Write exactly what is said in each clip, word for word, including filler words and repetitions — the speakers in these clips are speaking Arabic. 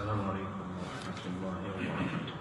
السلام عليكم ورحمة الله وبركاته.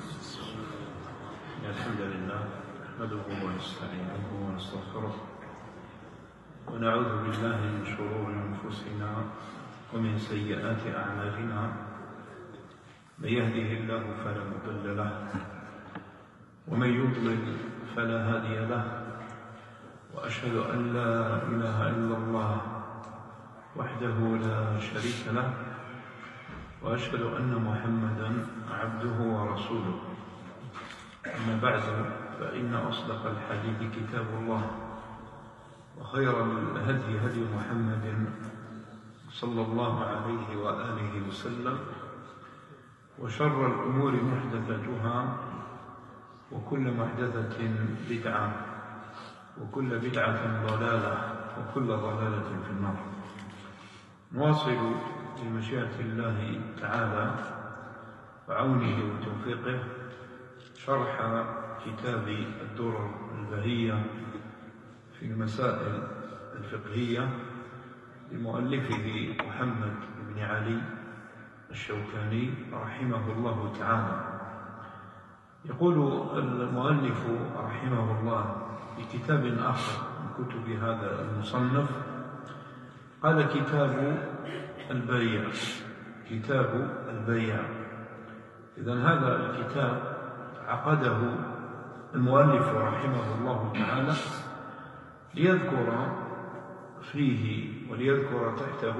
الحمد لله نحمده ونستعينه ونستغفره ونعوذ بالله من شرور أنفسنا ومن سيئات أعمالنا. من يهده الله فلا مضل له ومن يضلل فلا هادي له، وأشهد أن لا إله إلا الله وحده لا شريك له، وأشهد أن محمدا عبده ورسوله. أما بعد، فإن أصدق الحديث كتاب الله، وخير الهدي هدي محمد صلى الله عليه وآله وسلم، وشر الأمور محدثاتها، وكل محدثة بدعة، وكل بدعة ضلالة، وكل ضلالة في النار. نواصل بمشيئة الله تعالى وعونه وتوفيقه شرح كتاب الدرر البهية في المسائل الفقهية لمؤلفه محمد بن علي الشوكاني رحمه الله تعالى. يقول المؤلف رحمه الله في كتاب آخر من كتب هذا المصنف، قال: كتاب البيع. كتاب البيع. إذن هذا الكتاب عقده المؤلف رحمه الله تعالى ليذكر فيه وليذكر تحته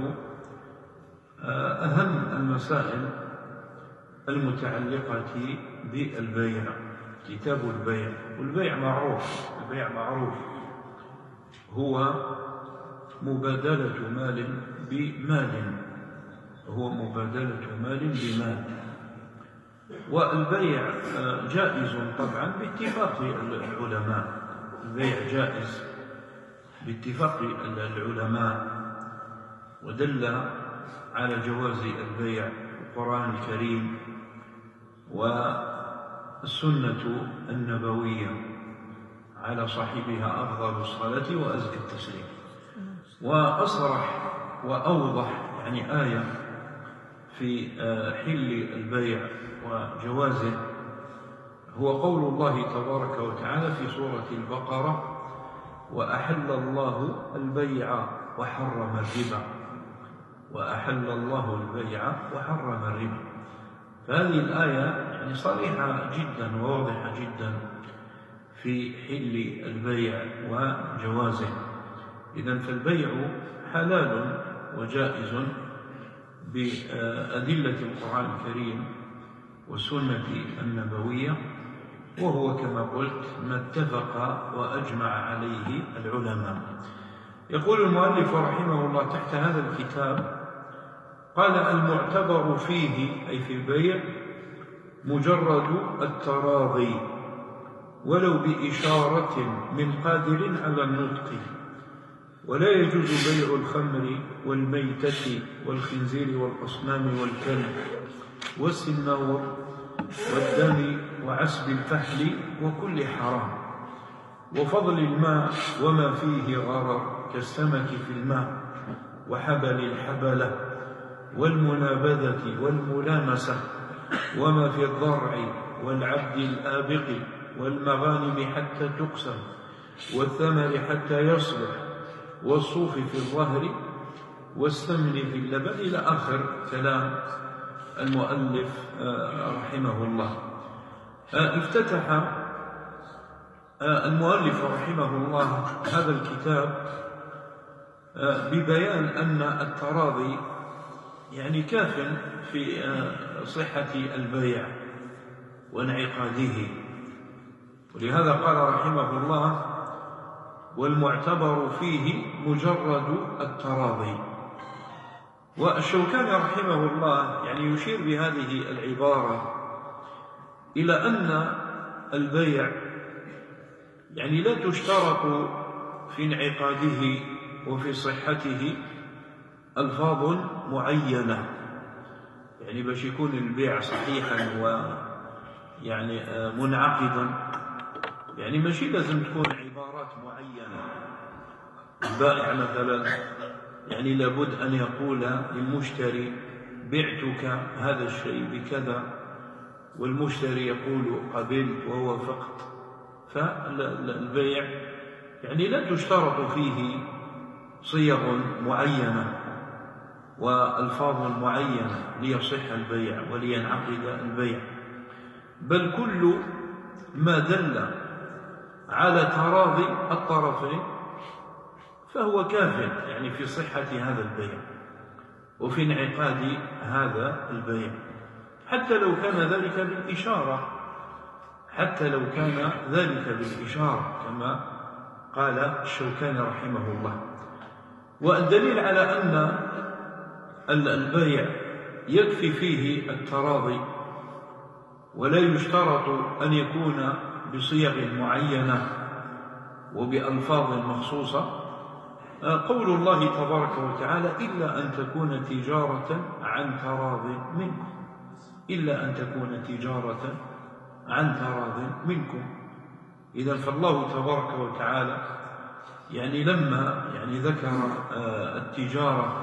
أهم المسائل المتعلقة بالبيع. كتاب البيع. والبيع معروف. البيع معروف هو مبادلة مال بمال. هو مبادلة مال بمال. والبيع جائز طبعا باتفاق العلماء. البيع جائز باتفاق العلماء، ودل على جواز البيع القرآن الكريم والسنة النبوية على صاحبها أفضل الصلاة وأزكى التسليم. وأصرح وأوضح يعني آية في حل البيع وجوازه هو قول الله تبارك وتعالى في سورة البقرة: وأحل الله البيع وحرم الربا. وأحل الله البيع وحرم الربا. فهذه الآية يعني صريحة جدا وواضحة جدا في حل البيع وجوازه. إذن فالبيع حلال وجائز بأدلة القرآن الكريم والسنة النبوية، وهو كما قلت ما اتفق وأجمع عليه العلماء. يقول المؤلف رحمه الله تحت هذا الكتاب، قال: المعتبر فيه أي في البيع مجرد التراضي ولو بإشارة من قادر على النطق، ولا يجوز بيع الخمر والميتة والخنزير والأصنام والكلب والسنور والدم وعسب الفحل وكل حرام، وفضل الماء وما فيه غرر كالسمك في الماء وحبل الحبلة والمنابذة والملامسة، وما في الضرع والعبد الآبق والمغانم حتى تقسم والثمر حتى يصلح والصوف في الظهر والسمن في اللبن، إلى آخر كلام المؤلف رحمه الله. افتتح المؤلف رحمه الله هذا الكتاب ببيان أن التراضي يعني كاف في صحة البيع وانعقاده، ولهذا قال رحمه الله: والمعتبر فيه مجرد التراضي. والشوكاني رحمه الله يعني يشير بهذه العبارة إلى أن البيع يعني لا تشترط في انعقاده وفي صحته ألفاظ معينة، يعني باش يكون البيع صحيحا ويعني منعقدا يعني ماشي لازم تكون عبارات معينة. البائع مثلا يعني لابد أن يقول للمشتري بعتك هذا الشيء بكذا والمشتري يقول قبلت ووافقت، فالبيع يعني لا تشترط فيه صيغ معينة وألفاظ معينة ليصح البيع ولينعقد البيع، بل كل ما دل على تراضي الطرفين فهو كاف يعني في صحة هذا البيع وفي انعقاد هذا البيع، حتى لو كان ذلك بالإشارة، حتى لو كان ذلك بالإشارة كما قال الشوكاني رحمه الله. والدليل على أن البيع يكفي فيه التراضي ولا يشترط أن يكون بصيغ معينة وبألفاظ مخصوصة قول الله تبارك وتعالى: إلا أن تكون تجارة عن تراض منكم، إلا أن تكون تجارة عن تراض منكم. إذا فالله تبارك وتعالى يعني لما يعني ذكر التجارة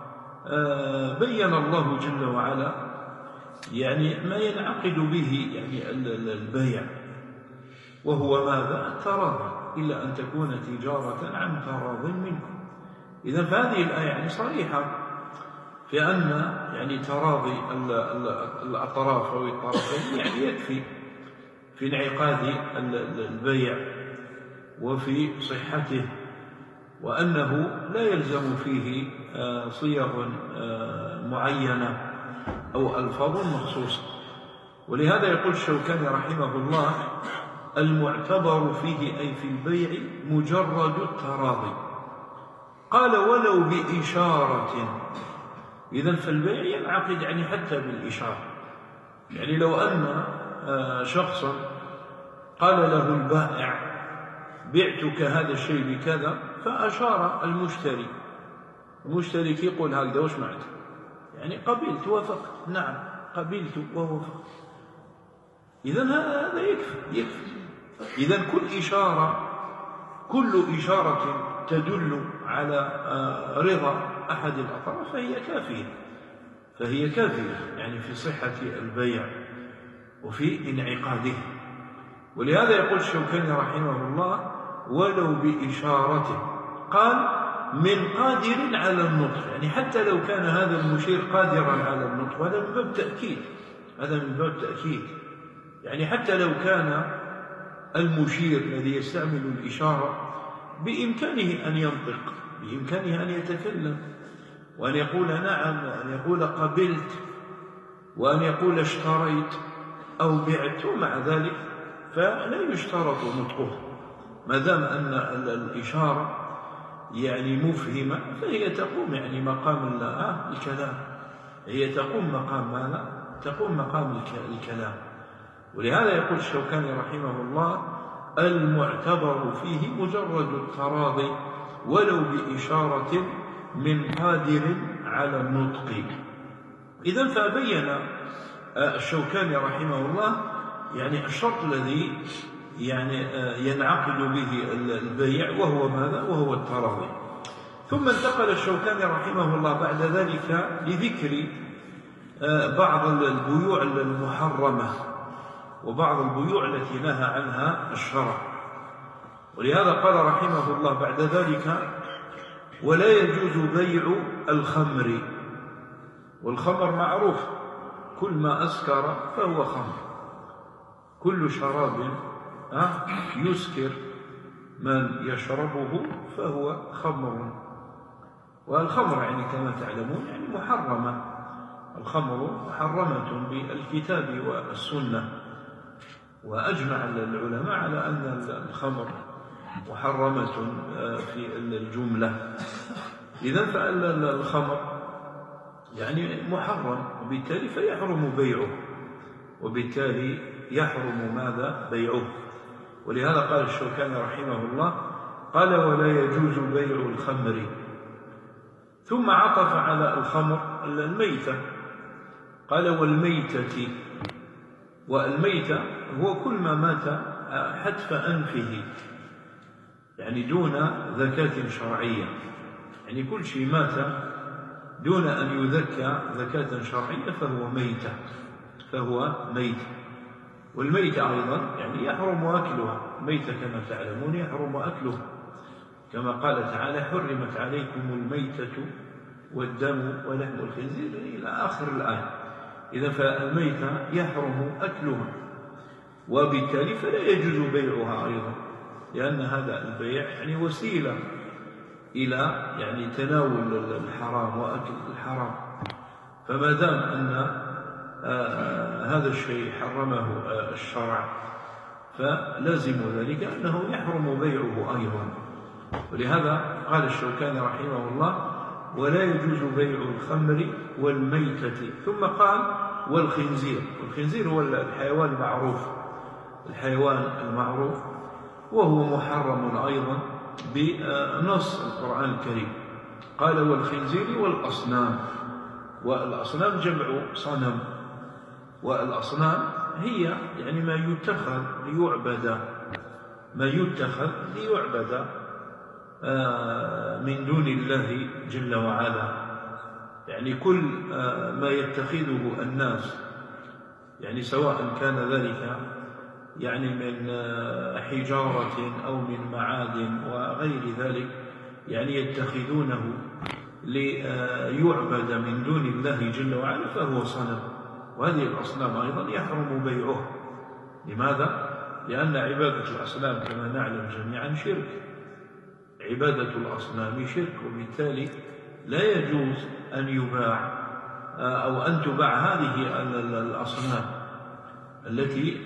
بين الله جل وعلا يعني ما ينعقد به يعني البيع، وهو ماذا؟ التراضي، إلا أن تكون تجارة عن تراض منكم. إذا فهذه الآية يعني صريحة في أن يعني تراضي الأطراف أو الطرفين يعني يكفي في انعقاد البيع وفي صحته، وأنه لا يلزم فيه صيغ معينة أو ألفاظ مخصوصة. ولهذا يقول الشوكاني رحمه الله: المعتبر فيه أي في البيع مجرد التراضي. قال: ولو بإشارة. إذن فالبيع ينعقد يعني حتى بالإشارة، يعني لو أن شخصا قال له البائع: بعتك هذا الشيء بكذا، فأشار المشتري، المشتري يقول: هكذا وش معنى؟ يعني قبلت وافقت، نعم قبلت ووافقت. إذن هذا يكفي يكفي إذن كل إشارة كل إشارة تدل على رضا أحد الأطراف فهي كافية فهي كافية يعني في صحة البيع وفي انعقاده. ولهذا يقول الشوكاني رحمه الله: ولو بإشارته. قال: من قادر على النطق، يعني حتى لو كان هذا المشير قادرا على النطق، هذا من باب تأكيد هذا من باب تأكيد يعني حتى لو كان المشير الذي يستعمل الإشارة بإمكانه أن ينطق، بإمكانه أن يتكلم وأن يقول نعم وأن يقول قبلت وأن يقول اشتريت أو بعت، ومع ذلك فلا يشترط نطقه ما دام أن الإشارة يعني مفهمة، فهي تقوم يعني مقام الكلام، هي تقوم مقام ماذا؟ تقوم مقام الكلام. ولهذا يقول الشوكاني رحمه الله: المعتبر فيه مجرد التراضي ولو بإشارة من قادر على النطق. إذن فبين الشوكاني رحمه الله يعني الشرط الذي يعني ينعقد به البيع، وهو ماذا؟ وهو التراضي. ثم انتقل الشوكاني رحمه الله بعد ذلك لذكر بعض البيوع المحرمة وبعض البيوع التي نهى عنها الشرع. ولهذا قال رحمه الله بعد ذلك: ولا يجوز بيع الخمر. والخمر معروف، كل ما أسكر فهو خمر، كل شراب يسكر من يشربه فهو خمر. والخمر يعني كما تعلمون يعني محرمة، الخمر محرمة بالكتاب والسنة، وأجمع العلماء على أن الخمر محرمة في الجملة. إذن فالخمر يعني محرم، وبالتالي فيحرم بيعه، وبالتالي يحرم ماذا؟ بيعه. ولهذا قال الشوكاني رحمه الله: قال: ولا يجوز بيع الخمر. ثم عطف على الخمر الميتة، قال: والميتة. والميتة هو كل ما مات حتف أنفه، يعني دون ذكاة شرعية، يعني كل شيء مات دون أن يذكى ذكاة شرعية فهو ميتة فهو ميتة والميتة أيضا يعني يحرم أكلها، ميتة كما تعلمون يحرم أكلها، كما قال تعالى: حرمت عليكم الميتة والدم ولحم الخنزير إلى آخر الآية. إذا فالميتة يحرم أكلها، وبالتالي فلا يجوز بيعها أيضا، لأن هذا البيع يعني وسيلة إلى يعني تناول الحرام وأكل الحرام. فما دام أن آه هذا الشيء حرمه آه الشرع فلازم ذلك أنه يحرم بيعه أيضا. ولهذا قال الشوكاني رحمه الله: ولا يجوز بيع الخمر والميتة. ثم قال: والخنزير. والخنزير هو الحيوان المعروف الحيوان المعروف وهو محرم أيضا بنص القرآن الكريم. قال: والخنزير والأصنام. والأصنام جمع صنم، والأصنام هي يعني ما يتخذ ليعبد ما يتخذ ليعبد من دون الله جل وعلا، يعني كل ما يتخذه الناس، يعني سواء كان ذلك يعني من حجارة أو من معادن وغير ذلك، يعني يتخذونه ليعبد من دون الله جل وعلا فهو صنم. وهذه الأصنام أيضا يحرم بيعه. لماذا؟ لأن عبادة الأصنام كما نعلم جميعا شرك، عبادة الأصنام شرك، وبالتالي لا يجوز أن يباع أو أن تباع هذه الأصنام التي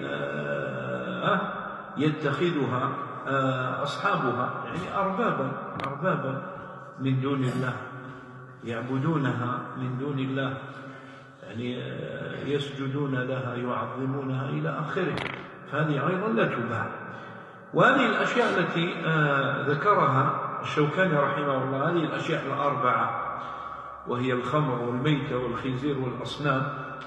يتخذها أصحابها يعني أربابا أربابا من دون الله، يعبدونها من دون الله، يعني يسجدون لها يعظمونها إلى آخره، فهذه أيضا لا تباع. وهذه الأشياء التي ذكرها الشوكاني رحمه الله، هذه الأشياء الأربعة وهي الخمر والميتة والخنزير والأصنام،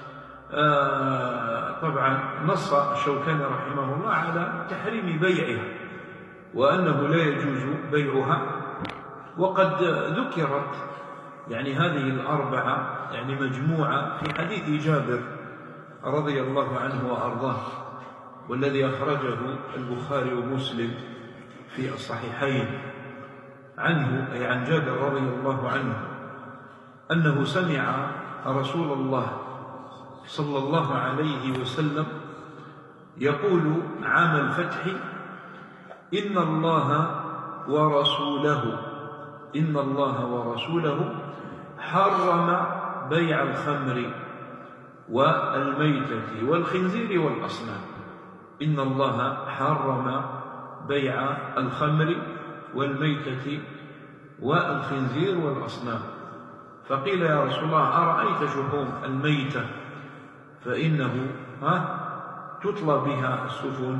طبعا نص الشوكاني رحمه الله على تحريم بيعها وأنه لا يجوز بيعها. وقد ذكرت يعني هذه الأربعة يعني مجموعة في حديث جابر رضي الله عنه وأرضاه، والذي أخرجه البخاري ومسلم في الصحيحين عنه، أي عن جابر رضي الله عنه أنه سمع رسول الله صلى الله عليه وسلم يقول عام الفتح: إن الله ورسوله إن الله ورسوله حرم بيع الخمر والميتة والخنزير والأصنام. إن الله حرم بيع الخمر والميتة والخنزير والأصنام. فقيل: يا رسول الله أرأيت شحوم الميتة فإنه ها تطلى بها السفن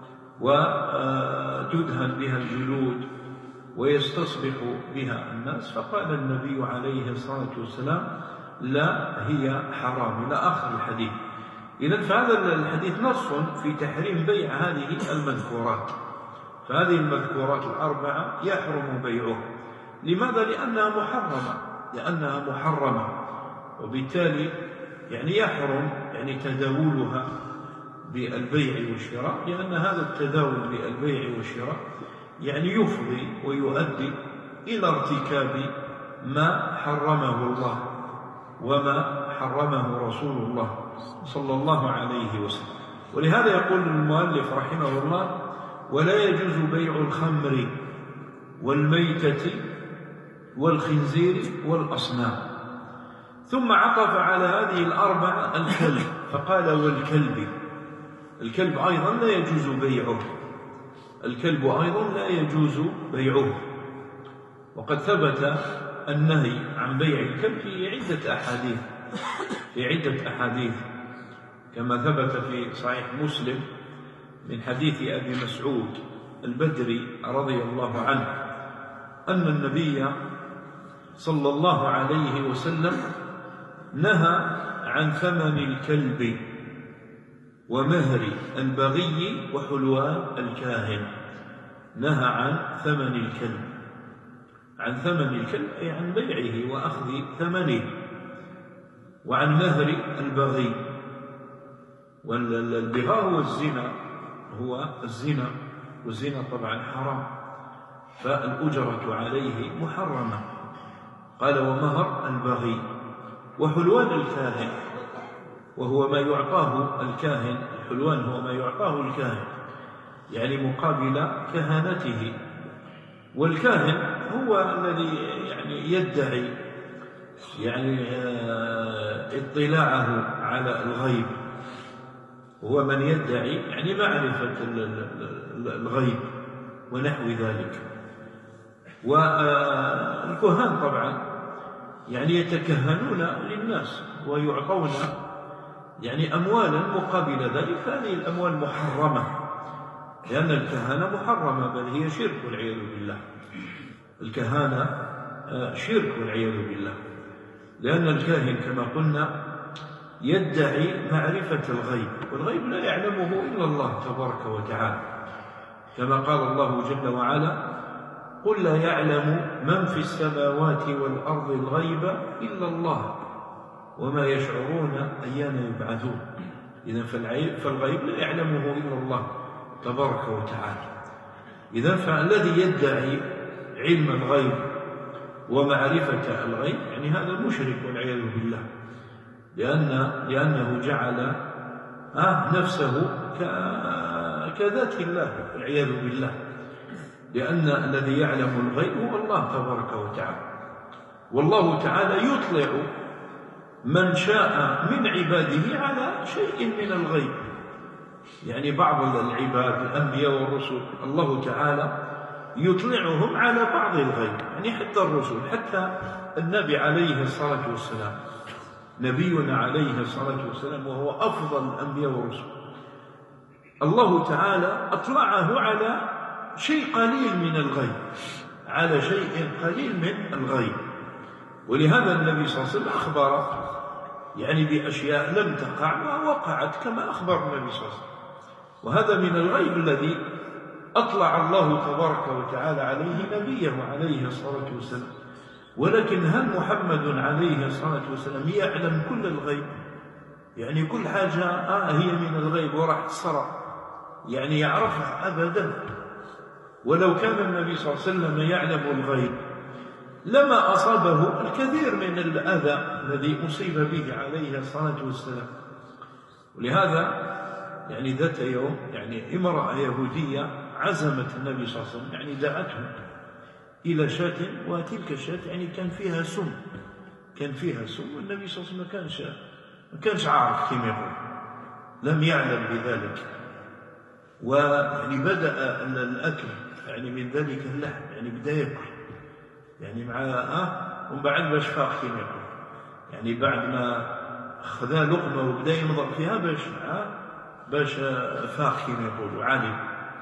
وتدهن بها الجلود ويستصبح بها الناس. فقال النبي عليه الصلاة والسلام: لا، هي حرام، إلى آخر الحديث. إذن فهذا الحديث نص في تحريم بيع هذه المذكورات، فهذه المذكورات الأربعة يحرم بيعها. لماذا؟ لأنها محرمة لأنها محرمة وبالتالي يعني يحرم يعني تداولها بالبيع والشراء، لأن هذا التداول بالبيع والشراء يعني يفضي ويؤدي إلى ارتكاب ما حرمه الله وما حرمه رسول الله صلى الله عليه وسلم. ولهذا يقول المؤلف رحمه الله: ولا يجوز بيع الخمر والميتة والخنزير والأصنام. ثم عطف على هذه الأربعة الكلب، فقال: والكلب. الكلب أيضا لا يجوز بيعه الكلب أيضا لا يجوز بيعه وقد ثبت النهي عن بيع الكلب في عدة أحاديث في عدة أحاديث كما ثبت في صحيح مسلم من حديث أبي مسعود البدري رضي الله عنه أن النبي صلى الله عليه وسلم نهى عن ثمن الكلب ومهر البغي وحلوان الكاهن. نهى عن ثمن الكلب. عن ثمن الكلب أي عن بيعه وأخذ ثمنه، وعن نهر البغي. والبغاء هو الزنا، هو الزنا، والزنا طبعا حرام، فالأجرة عليه محرمة. قال ومهر البغي. وحلوان الكاهن، وهو ما يعطاه الكاهن، الحلوان هو ما يعطاه الكاهن يعني مقابل كهانته. والكاهن هو الذي يعني يدعي يعني اطلاعه على الغيب، هو من يدعي يعني معرفة الغيب ونحو ذلك. والكهان طبعا يعني يتكهنون للناس ويعطون يعني أموالا مقابل ذلك، فهذه الأموال محرمة، لأن الكهانة محرمة، بل هي شرك والعياذ بالله. الكهانة شرك والعياذ بالله، لأن الكاهن كما قلنا يدعي معرفة الغيب، والغيب لا يعلمه إلا الله تبارك وتعالى، كما قال الله جل وعلا قل لا يعلم من في السماوات والأرض الغيب إلا الله وما يشعرون أيان يبعثون. إذن فالغيب لا يعلمه إلا الله تبارك وتعالى. إذن فالذي يدعي علم الغيب ومعرفة الغيب يعني هذا مشرك والعياذ بالله، لأن لأنه جعل آه نفسه كذات الله والعياذ بالله، لأن الذي يعلم الغيب هو الله تبارك وتعالى. والله تعالى يطلع من شاء من عباده على شيء من الغيب، يعني بعض العباد الأنبياء والرسل الله تعالى يطلعهم على بعض الغيب، يعني حتى الرسل، حتى النبي عليه الصلاة والسلام، نبينا عليه الصلاة والسلام وهو أفضل الأنبياء والرسل، الله تعالى أطلعه على شيء قليل من الغيب، على شيء قليل من الغيب. ولهذا النبي صلى الله عليه وسلم أخبر يعني بأشياء لم تقع ووقعت كما أخبر النبي صلى الله عليه وسلم، وهذا من الغيب الذي أطلع الله تبارك وتعالى عليه نبيه عليه الصلاة والسلام. ولكن هل محمد عليه الصلاة والسلام يعلم كل الغيب؟ يعني كل حاجة آه هي من الغيب وراح تصرى يعني يعرفها أبدا. ولو كان النبي صلى الله عليه وسلم يعلم الغيب لما أصابه الكثير من الأذى الذي أصيب به عليه الصلاة والسلام. ولهذا يعني ذات يوم يعني امرأة يهودية عزمت النبي صلى الله عليه وسلم، يعني دعته إلى شاة، وتلك الشاة يعني كان فيها سم، كان فيها سم، والنبي صلى الله عليه وسلم ما كانش ما كانش عارف كيف يقول، لم يعلم بذلك. ويعني بدأ الأكل يعني من ذلك اللحم، يعني بدأ يأكل يعني مع آه ومن بعد باش فاق كيف يقول، يعني بعد ما خذا لقمة وبدأ ينظر فيها باش آه باش فاق كيف يقول وعالم،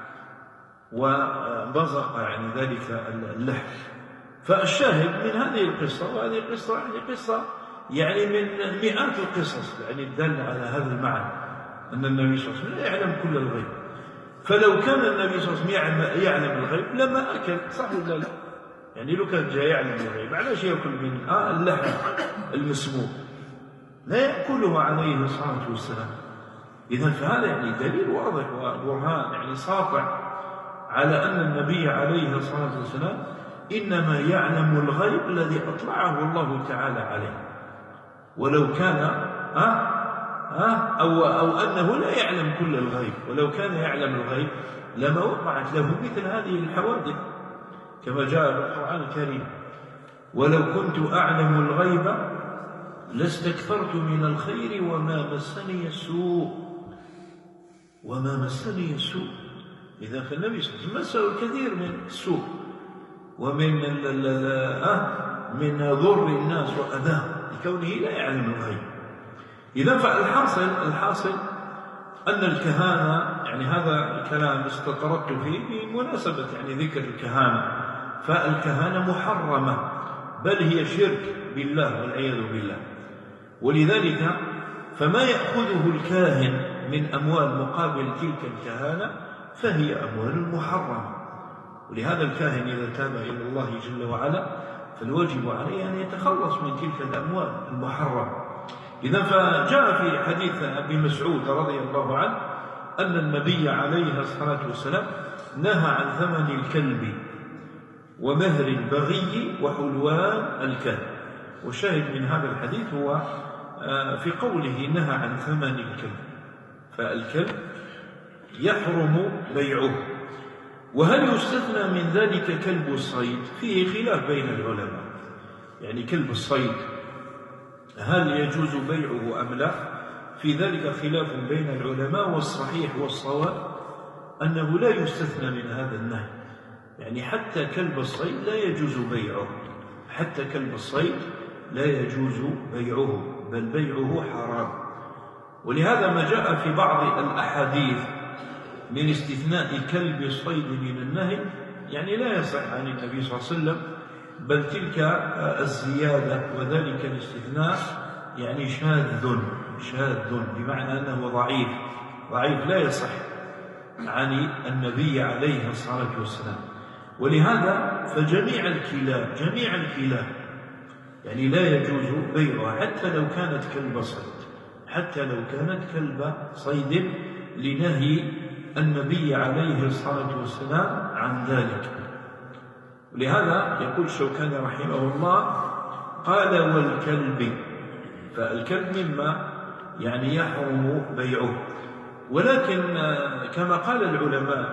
وبزق يعني ذلك اللحم. فالشاهد من هذه القصة، وهذه القصة يعني قصة يعني من مئات القصص يعني الدالة على هذا المعنى، أن النبي صلى الله عليه وسلم لا يعلم كل الغيب. فلو كان النبي صلى الله عليه وسلم يعلم الغيب لما أكل، صح ولا لا؟ يعني لو كان جاء يعلم الغيب علاش يأكل من آه اللحم المسموم؟ لا يأكله عليه الصلاة والسلام. إذن فهذا يعني دليل واضح وبرهان يعني ساطع على أن النبي عليه الصلاة والسلام إنما يعلم الغيب الذي أطلعه الله تعالى عليه. ولو كان أه أه أو, أو أنه لا يعلم كل الغيب، ولو كان يعلم الغيب لما وقعت له مثل هذه الحوادث كما جاء في القرآن الكريم: ولو كنت أعلم الغيب لاستكثرت من الخير وما مسني السوء وما مسني السوء. إذا فالنبي صلى الله عليه وسلم مسه الكثير من السوء ومن آه من ضر الناس وأذاه لكونه لا يعلم الغيب. إذا فالحاصل الحاصل أن الكهانة يعني هذا الكلام استطردت فيه بمناسبة يعني ذكر الكهانة، فالكهانة محرمة بل هي شرك بالله والعياذ بالله. ولذلك فما يأخذه الكاهن من أموال مقابل تلك الكهانة فهي أموال محرمة، ولهذا الكاهن إذا تاب إلى الله جل وعلا فالواجب عليه أن يتخلص من تلك الأموال المحرمة. إذا فجاء في حديث أبي مسعود رضي الله عنه أن النبي عليه الصلاة والسلام نهى عن ثمن الكلب ومهر البغي وحلوان الكلب. والشاهد من هذا الحديث هو في قوله نهى عن ثمن الكلب، فالكلب يحرم بيعه. وهل يستثنى من ذلك كلب الصيد؟ فيه خلاف بين العلماء، يعني كلب الصيد هل يجوز بيعه أم لا؟ في ذلك خلاف بين العلماء، والصحيح والصواب أنه لا يستثنى من هذا النهي، يعني حتى كلب الصيد لا يجوز بيعه، حتى كلب الصيد لا يجوز بيعه، بل بيعه حرام. ولهذا ما جاء في بعض الأحاديث من استثناء كلب الصيد من النهي يعني لا يصح عن النبي صلى الله عليه وسلم، بل تلك الزيادة وذلك الاستثناء يعني شاذ شاذ بمعنى أنه ضعيف ضعيف لا يصح عن النبي عليه الصلاة والسلام. ولهذا فجميع الكلاب جميع الكلاب يعني لا يجوز بيعها حتى لو كانت كلب صيد، حتى لو كانت كلب صيد لنهي النبي عليه الصلاة والسلام عن ذلك. ولهذا يقول الشوكاني رحمه الله قال والكلب، فالكلب مما يعني يحرم بيعه. ولكن كما قال العلماء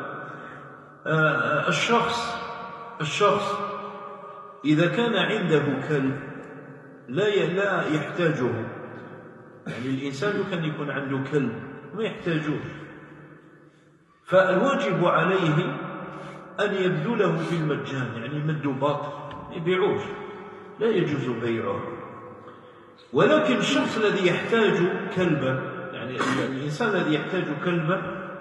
الشخص الشخص إذا كان عنده كلب لا لا يحتاجه، يعني الإنسان كان يكون عنده كلب ما يحتاجوه، فالواجب عليه أن يبذله في المجان، يعني يمدوا باطل يبيعوه، لا يجوز بيعه. ولكن الشخص الذي يحتاج كلبا، يعني الإنسان الذي يحتاج كلبا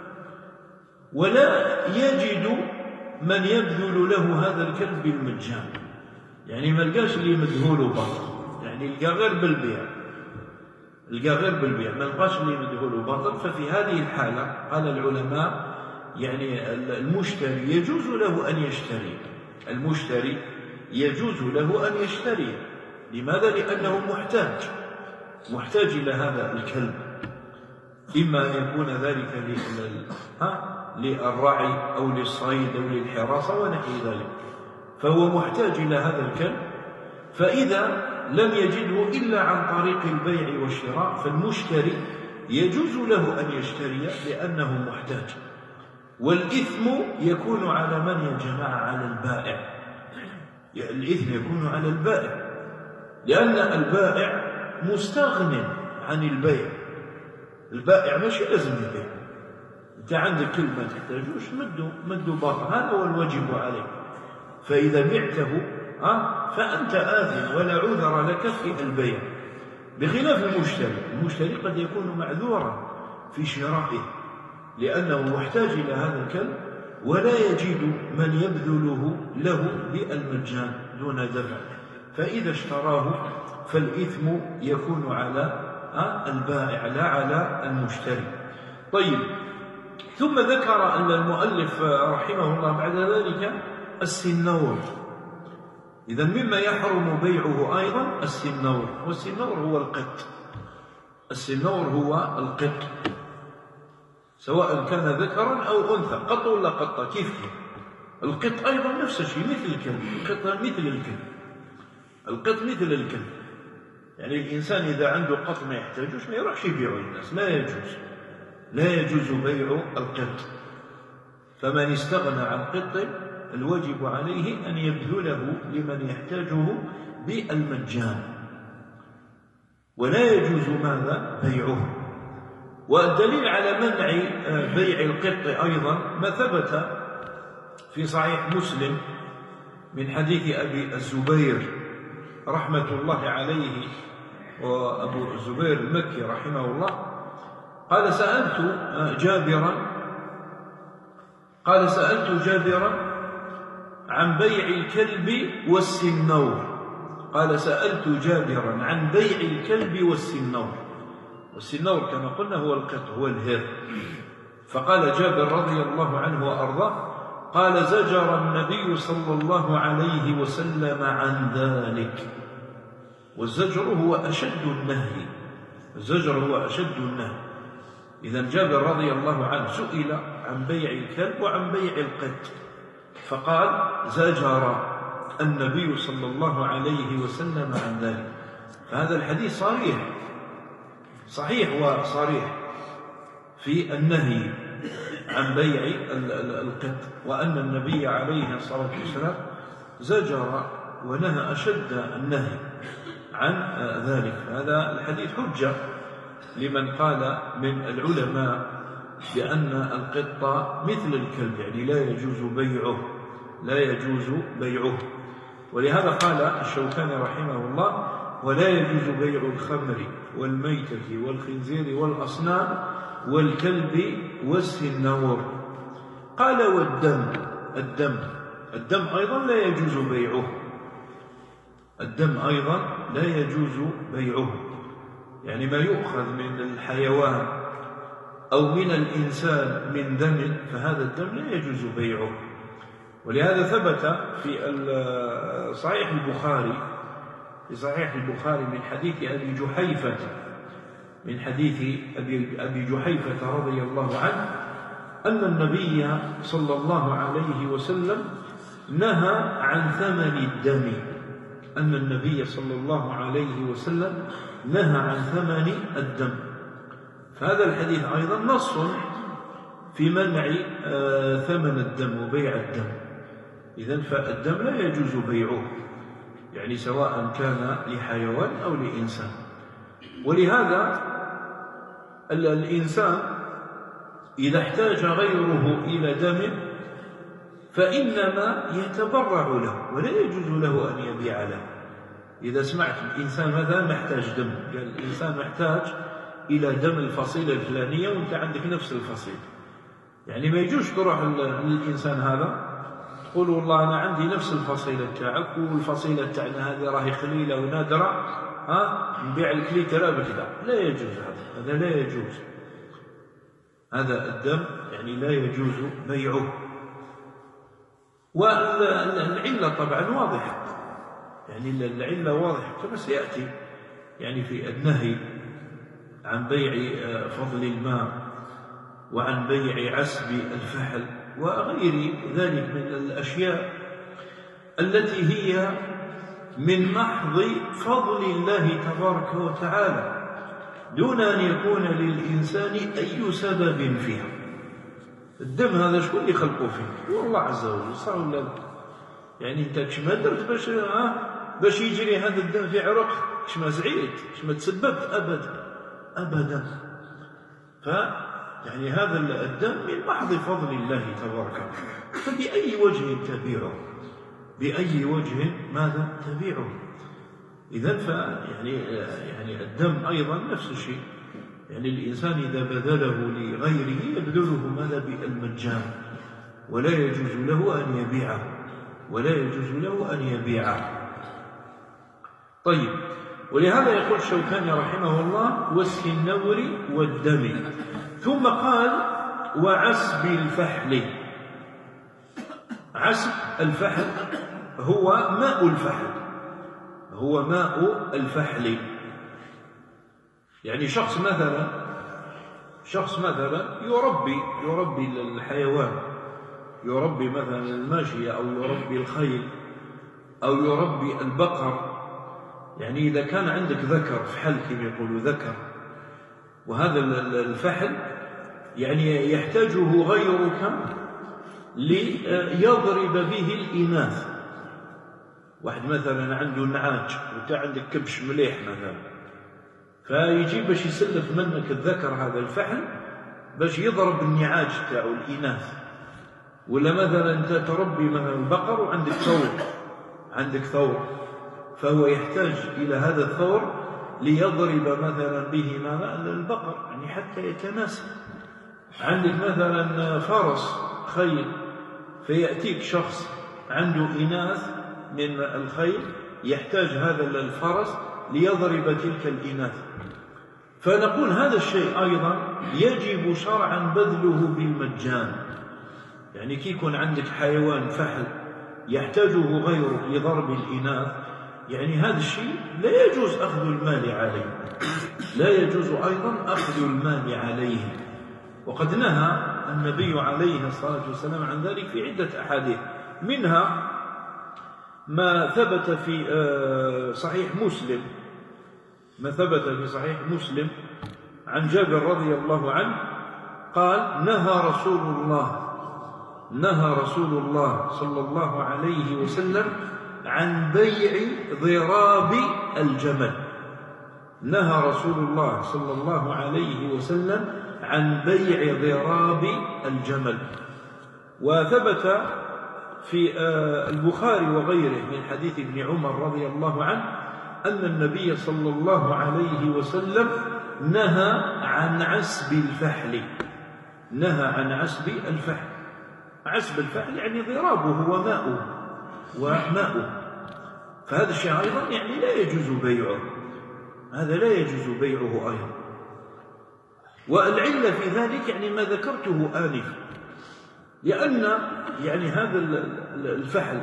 ولا يجد من يبذل له هذا الكلب بالمجان، يعني ما لقاش اللي يمده له باطل، يعني لقى غير بالبيع لقى غير بالبيع ما لقاش اللي يمده له باطل، ففي هذه الحالة قال العلماء يعني المشتري يجوز له أن يشتري، المشتري يجوز له أن يشتري. لماذا؟ لأنه محتاج محتاج إلى هذا الكلب، إما أن يكون ذلك للرعي أو للصيد أو للحراسة ونحو ذلك، فهو محتاج إلى هذا الكلب. فإذا لم يجده إلا عن طريق البيع والشراء فالمشتري يجوز له أن يشتري لأنه محتاج. والإثم يكون على من يا جماعة؟ على البائع، الإثم يكون على البائع، لأن البائع مستغن عن البيع، البائع ماشي لازم يبيع، أنت عندك كل ما تحتاجوش مدوا مدوا باطل، هذا هو الواجب عليك. فإذا بعته أه فأنت آثم ولا عذر لك في البيع، بخلاف المشتري. المشتري قد يكون معذورا في شرائه لأنه محتاج إلى هذا الكلب ولا يجد من يبذله له بالمجان دون دفع، فإذا اشتراه فالإثم يكون على البائع لا على المشتري. طيب، ثم ذكر أن المؤلف رحمه الله بعد ذلك السنور. إذا مما يحرم بيعه أيضا السنور، والسنور هو القط، السنور هو القط سواء كان ذكرا أو أنثى، قط ولا قطة كيف كيف. القط أيضا نفس الشيء مثل الكلب، القط مثل الكلب، القط مثل الكلب، يعني الإنسان إذا عنده قط ما يحتاجوش ما يروحش يبيعه الناس، لا يجوز لا يجوز بيع القط. فمن استغنى عن قط الواجب عليه أن يبذله لمن يحتاجه بالمجان، ولا يجوز ماذا؟ بيعه. والدليل على منع بيع القط أيضا ما ثبت في صحيح مسلم من حديث أبي الزبير رحمة الله عليه، وأبو الزبير المكي رحمه الله قال سألت جابرا قال سألت جابرا عن بيع الكلب والسنور قال سألت جابرا عن بيع الكلب والسنور. والسنور كما قلنا هو القط، هو الهر. فقال جابر رضي الله عنه وأرضاه قال زجر النبي صلى الله عليه وسلم عن ذلك. والزجر هو أشد النهي، الزجر هو أشد النهي. إذا جابر رضي الله عنه سئل عن بيع الكلب وعن بيع القط فقال زجر النبي صلى الله عليه وسلم عن ذلك. فهذا الحديث صريح صحيح وصريح في النهي عن بيع القط، وأن النبي عليه الصلاة والسلام زجر ونهى أشد النهي عن ذلك. هذا الحديث حجة لمن قال من العلماء بأن القط مثل الكلب، يعني لا يجوز بيعه لا يجوز بيعه. ولهذا قال الشوكاني رحمه الله ولا يجوز بيع الخمر والميتة والخنزير والأصنام والكلب والسنور. قال والدم الدم الدم أيضا لا يجوز بيعه الدم أيضا لا يجوز بيعه، يعني ما يؤخذ من الحيوان أو من الإنسان من دم فهذا الدم لا يجوز بيعه. ولهذا ثبت في صحيح البخاري في صحيح البخاري من حديث أبي جحيفة من حديث أبي, أبي جحيفة رضي الله عنه أن النبي صلى الله عليه وسلم نهى عن ثمن الدم أن النبي صلى الله عليه وسلم نهى عن ثمن الدم. فهذا الحديث أيضا نص في منع ثمن الدم وبيع الدم. إذن فالدم لا يجوز بيعه، يعني سواء كان لحيوان أو لإنسان. ولهذا الإنسان إذا احتاج غيره إلى دم فإنما يتبرع له ولا يجوز له أن يبيع له. إذا سمعت الإنسان مثلا محتاج دم، قال الإنسان محتاج إلى دم الفصيلة الفلانية وأنت عندك نفس الفصيلة، يعني ما يجوز تروح للإنسان هذا تقول والله أنا عندي نفس الفصيلة تاعك والفصيلة تاعنا هذه راهي قليلة ونادرة، ها نبيع لك لتر بكذا. لا يجوز هذا هذا لا يجوز. هذا الدم يعني لا يجوز بيعه. والعلة طبعا واضحة، يعني العلة واضحة كما سيأتي يعني في النهي عن بيع فضل الماء وعن بيع عسب الفحل وغير ذلك من الأشياء التي هي من محض فضل الله تبارك وتعالى دون أن يكون للإنسان أي سبب فيها. الدم هذا شكون اللي خلقه فيه؟ هو الله عز وجل، صح ولا لا؟ يعني انت كش ما درت باش ها باش يجري هذا الدم في عرق، كش ما زعيت، كش ما تسببت ابدا ابدا. ف يعني هذا الدم من محض فضل الله تبارك وتعالى، فبأي وجه تبيعه؟ بأي وجه ماذا تبيعه؟ إذن ف يعني يعني الدم أيضا نفس الشيء، يعني الإنسان إذا بذله لغيره يبذله ماذا بالمجان، ولا يجوز له أن يبيعه ولا يجوز له أن يبيعه. طيب، ولهذا يقول الشوكاني رحمه الله والسنور والدم، ثم قال وعسب الفحل. عسب الفحل هو ماء الفحل هو ماء الفحل يعني شخص مثلا شخص مثلا يربي يربي الحيوان، يربي مثلا الماشية أو يربي الخيل أو يربي البقر. يعني إذا كان عندك ذكر فحل كما يقولوا ذكر، وهذا الفحل يعني يحتاجه غيرك ليضرب به الإناث. واحد مثلا عنده نعاج وانت عندك كبش مليح مثلا، فيجي باش يسلف منك الذكر هذا الفحل باش يضرب النعاج تاعو الإناث. ولا مثلا انت تربي مثلا البقر وعندك ثور عندك ثور فهو يحتاج إلى هذا الثور ليضرب مثلا به ماذا البقر، يعني حتى يتناسل. عندك مثلا فرس خيل، فيأتيك شخص عنده إناث من الخيل يحتاج هذا الفرس ليضرب تلك الإناث. فنقول هذا الشيء أيضا يجب شرعا بذله بالمجان، يعني كي يكون عندك حيوان فحل يحتاجه غيرك لضرب الإناث، يعني هذا الشيء لا يجوز أخذ المال عليه، لا يجوز أيضا أخذ المال عليه. وقد نهى النبي عليه الصلاة والسلام عن ذلك في عدة أحاديث، منها ما ثبت في صحيح مسلم ما ثبت في صحيح مسلم عن جابر رضي الله عنه قال: نهى رسول الله نهى رسول الله صلى الله عليه وسلم عن بيع ضراب الجمل. نهى رسول الله صلى الله عليه وسلم عن بيع ضراب الجمل. وثبت في البخاري وغيره من حديث ابن عمر رضي الله عنه أن النبي صلى الله عليه وسلم نهى عن عسب الفحل نهى عن عسب الفحل عسب الفحل يعني ضرابه وماؤه وماؤه فهذا الشيء أيضا يعني لا يجوز بيعه، هذا لا يجوز بيعه أيضا. والعلة في ذلك يعني ما ذكرته آنفا، لأن يعني هذا الفحل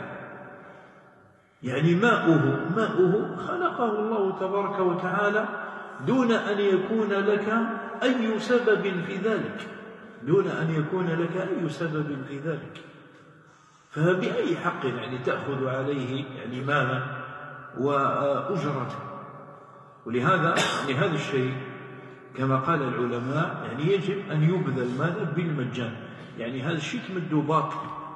يعني ماؤه ماؤه خلقه الله تبارك وتعالى دون أن يكون لك أي سبب في ذلك دون أن يكون لك أي سبب في ذلك فبأي حق يعني تأخذ عليه يعني مالا وأجرة؟ ولهذا يعني هذا الشيء كما قال العلماء يعني يجب أن يبذل المال بالمجان، يعني هذا الشيء تمده باطل،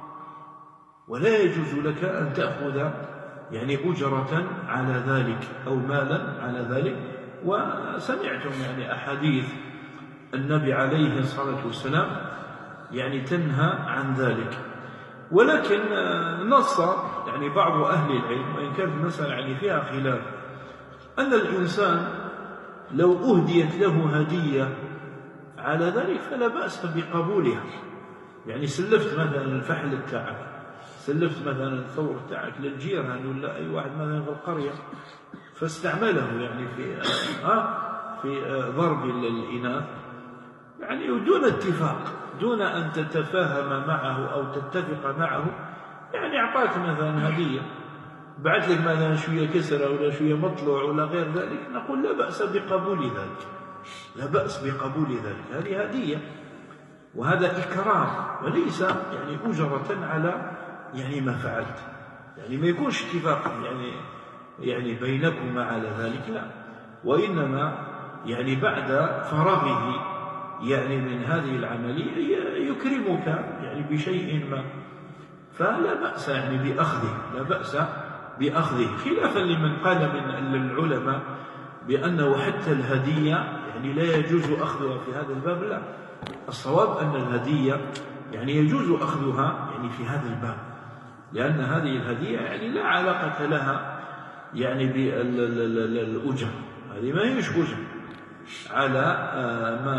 ولا يجوز لك أن تأخذ يعني أجرة على ذلك أو مالا على ذلك. وسمعتم يعني أحاديث النبي عليه الصلاة والسلام يعني تنهى عن ذلك. ولكن نص يعني بعض أهل العلم، وإن كانت المسألة يعني فيها خلاف، أن الإنسان لو أهديت له هدية على ذلك فلا بأس بقبولها. يعني سلفت مثلا الفحل تاعك، سلفت مثلا الثور تاعك للجيران ولا أي واحد مثلا في القرية فاستعمله يعني في آه في ضرب الإناث يعني دون اتفاق، دون أن تتفاهم معه أو تتفق معه، يعني أعطاك مثلا هدية، بعت لك مثلا شوية كسرة ولا شوية مطلوع ولا غير ذلك، نقول لا بأس بقبول ذلك، لا بأس بقبول ذلك، هذه هدية وهذا إكرام وليس يعني أجرة على يعني ما فعلت، يعني ما يكونش اتفاق يعني يعني بينكما على ذلك، لا، وإنما يعني بعد فراغه يعني من هذه العملية يكرمك يعني بشيء ما، فلا بأس يعني بأخذه، لا بأس بأخذه، خلافا لمن قال من العلماء بأنه حتى الهدية يعني لا يجوز أخذها في هذا الباب. لا، الصواب أن الهدية يعني يجوز أخذها يعني في هذا الباب، لأن هذه الهدية يعني لا علاقة لها يعني بالأجر، هذه ما هيش أجر على ما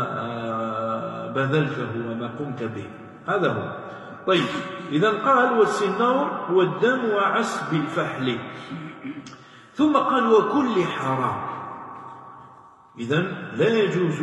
بذلته وما قمت به، هذا هو. طيب، إذن قال: والسنور هو الدم وعسب الفحل، ثم قال: وكل حرام. إذن لا يجوز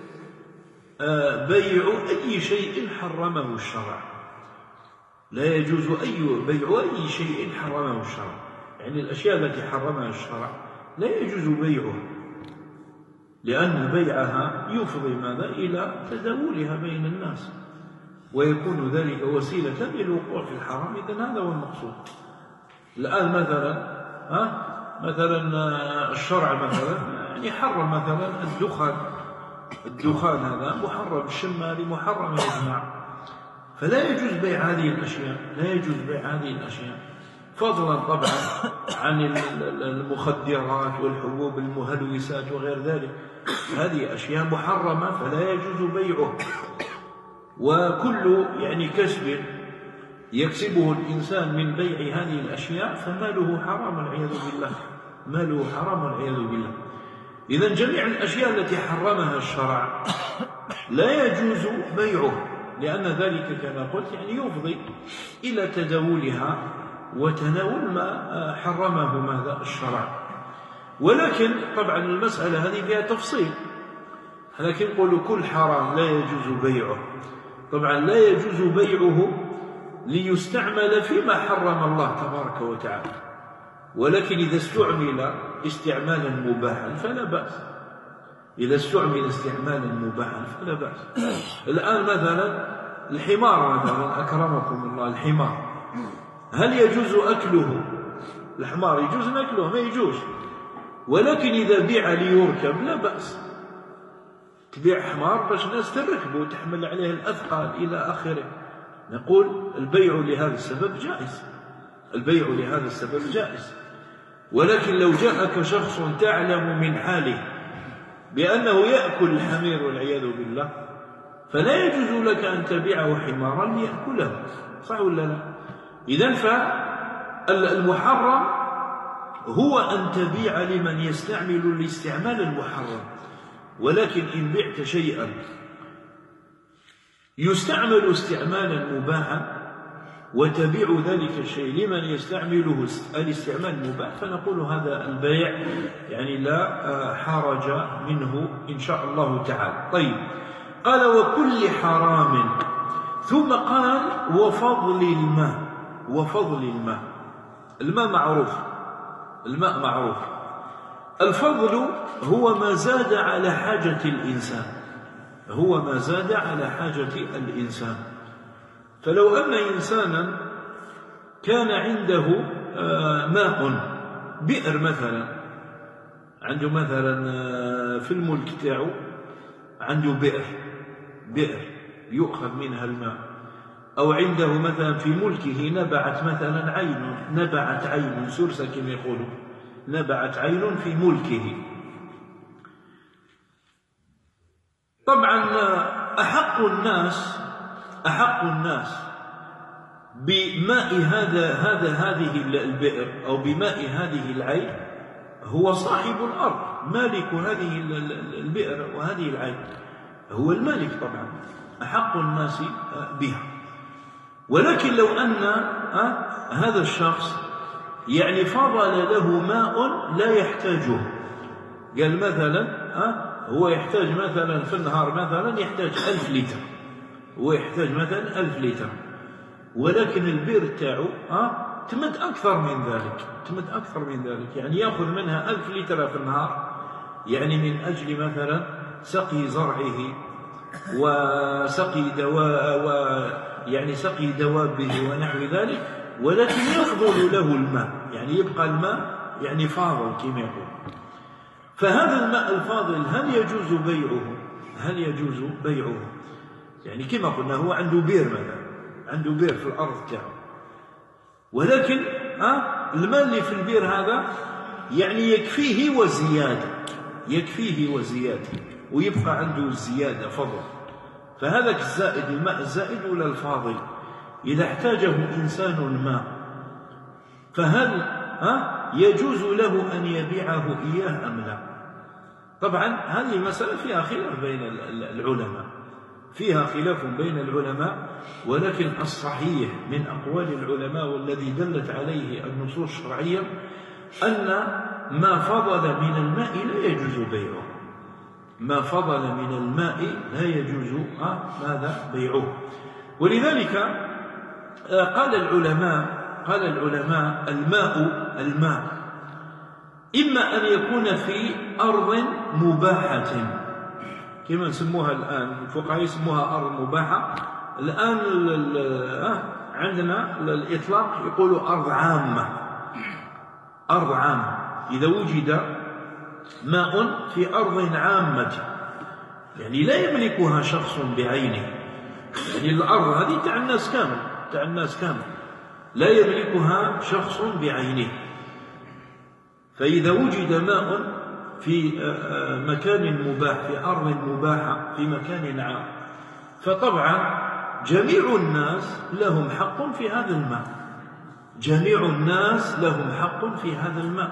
بيع أي شيء حرمه الشرع، لا يجوز أي بيع أي شيء حرمه الشرع، يعني الأشياء التي حرمها الشرع لا يجوز بيعها، لأن بيعها يفضي ماذا إلى تداولها بين الناس، ويكون ذلك وسيلة للوقوع في الحرام. إذن هذا هو المقصود. الآن مثلا ها مثلا الشرع مثلا يعني حرم مثلا الدخان، الدخان هذا محرم، الشمالي محرم الإجماع، فلا يجوز بيع هذه الأشياء، لا يجوز بيع هذه الأشياء، فضلا طبعا عن المخدرات والحبوب المهلوسات وغير ذلك، هذه أشياء محرمة فلا يجوز بيعه. وكل يعني كسب يكسبه الإنسان من بيع هذه الأشياء فماله حرام والعياذ بالله، ماله حرام والعياذ بالله. إذن جميع الأشياء التي حرمها الشرع لا يجوز بيعه، لأن ذلك كما قلت يعني يفضي إلى تداولها وتناول ما حرمه ماذا الشرع. ولكن طبعا المسألة هذه فيها تفصيل، لكن نقول كل حرام لا يجوز بيعه، طبعا لا يجوز بيعه ليستعمل فيما حرم الله تبارك وتعالى، ولكن إذا استعمل استعمالا مباحا فلا بأس. إذا استعمل استعمالا مباحا فلا بأس. الآن مثلا الحمار مثلا أكرمكم الله، الحمار هل يجوز أكله؟ الحمار يجوز نأكله؟ ما يجوز. ولكن إذا بيع ليركب لا بأس. تبيع حمار باش الناس تركبه وتحمل عليه الأثقال إلى آخره، نقول البيع لهذا السبب جائز، البيع لهذا السبب جائز. ولكن لو جاءك شخص تعلم من حاله بأنه يأكل الحمير والعياذ بالله، فلا يجوز لك أن تبيعه حمارا ليأكله، صح ولا لا؟ إذن فالمحرم هو أن تبيع لمن يستعمل الاستعمال المحرم. ولكن إن بعت شيئا يستعمل استعمالا مباحا وتبيع ذلك الشيء لمن يستعمله الاستعمال المباح، فنقول هذا البيع يعني لا حرج منه إن شاء الله تعالى. طيب، قال وكل حرام، ثم قال وفضل الماء. وفضل الماء، الماء معروف، الماء معروف. الفضل هو ما زاد على حاجة الإنسان، هو ما زاد على حاجة الإنسان. فلو أن إنسانا كان عنده ماء، بئر مثلا، عنده مثلا في الملك تاعو عنده بئر، بئر يؤخذ منها الماء، أو عنده مثلا في ملكه نبعت مثلا عين، نبعت عين سرسة كما يقولوا، نبعت عين في ملكه. طبعا أحق الناس أحق الناس بماء هذا هذا هذه البئر أو بماء هذه العين هو صاحب الأرض، مالك هذه البئر وهذه العين، هو المالك طبعا، أحق الناس بها. ولكن لو أن هذا الشخص يعني فضل له ماء لا يحتاجه، قال مثلا هو يحتاج مثلا في النهار مثلا يحتاج ألف لتر، هو يحتاج مثلا ألف لتر، ولكن البئر تاعو تمد أكثر من ذلك، تمد أكثر من ذلك، يعني يأخذ منها ألف لتر في النهار، يعني من أجل مثلا سقي زرعه وسقي دواء ويعني سقي دوابه ونحو ذلك، ولكن يفضل له الماء، يعني يبقى الماء يعني فاضل كما يقول. فهذا الماء الفاضل هل يجوز بيعه؟ هل يجوز بيعه؟ يعني كما قلنا هو عنده بير مثلا، عنده بير في الأرض تاعه، ولكن آه الماء اللي في البير هذا يعني يكفيه وزيادة، يكفيه وزيادة، ويبقى عنده الزيادة فضل. فهذا الزائد، الماء الزائد ولا الفاضل، إذا احتاجه إنسان الماء فهل آه يجوز له أن يبيعه إياه أم لا؟ طبعا هذه المسألة فيها خلاف بين العلماء، فيها خلاف بين العلماء، ولكن الصحيح من أقوال العلماء والذي دلت عليه النصوص الشرعية أن ما فضل من الماء لا يجوز بيعه، ما فضل من الماء لا يجوز آه ماذا بيعه. ولذلك آه قال العلماء قال العلماء الماء الماء إما أن يكون في أرض مباحة كما نسموها الآن، الفقهاء يسموها أرض مباحة. الآن عندنا الإطلاق يقولوا أرض عامة، أرض عامة. إذا وجد ماء في أرض عامة يعني لا يملكها شخص بعينه، يعني الأرض هذه تاع الناس كامل، تاع الناس كامل لا يملكها شخص بعينه. فإذا وجد ماء في مكان مباح، في أرض مباحة، في مكان عام، فطبعا جميع الناس لهم حق في هذا الماء، جميع الناس لهم حق في هذا الماء.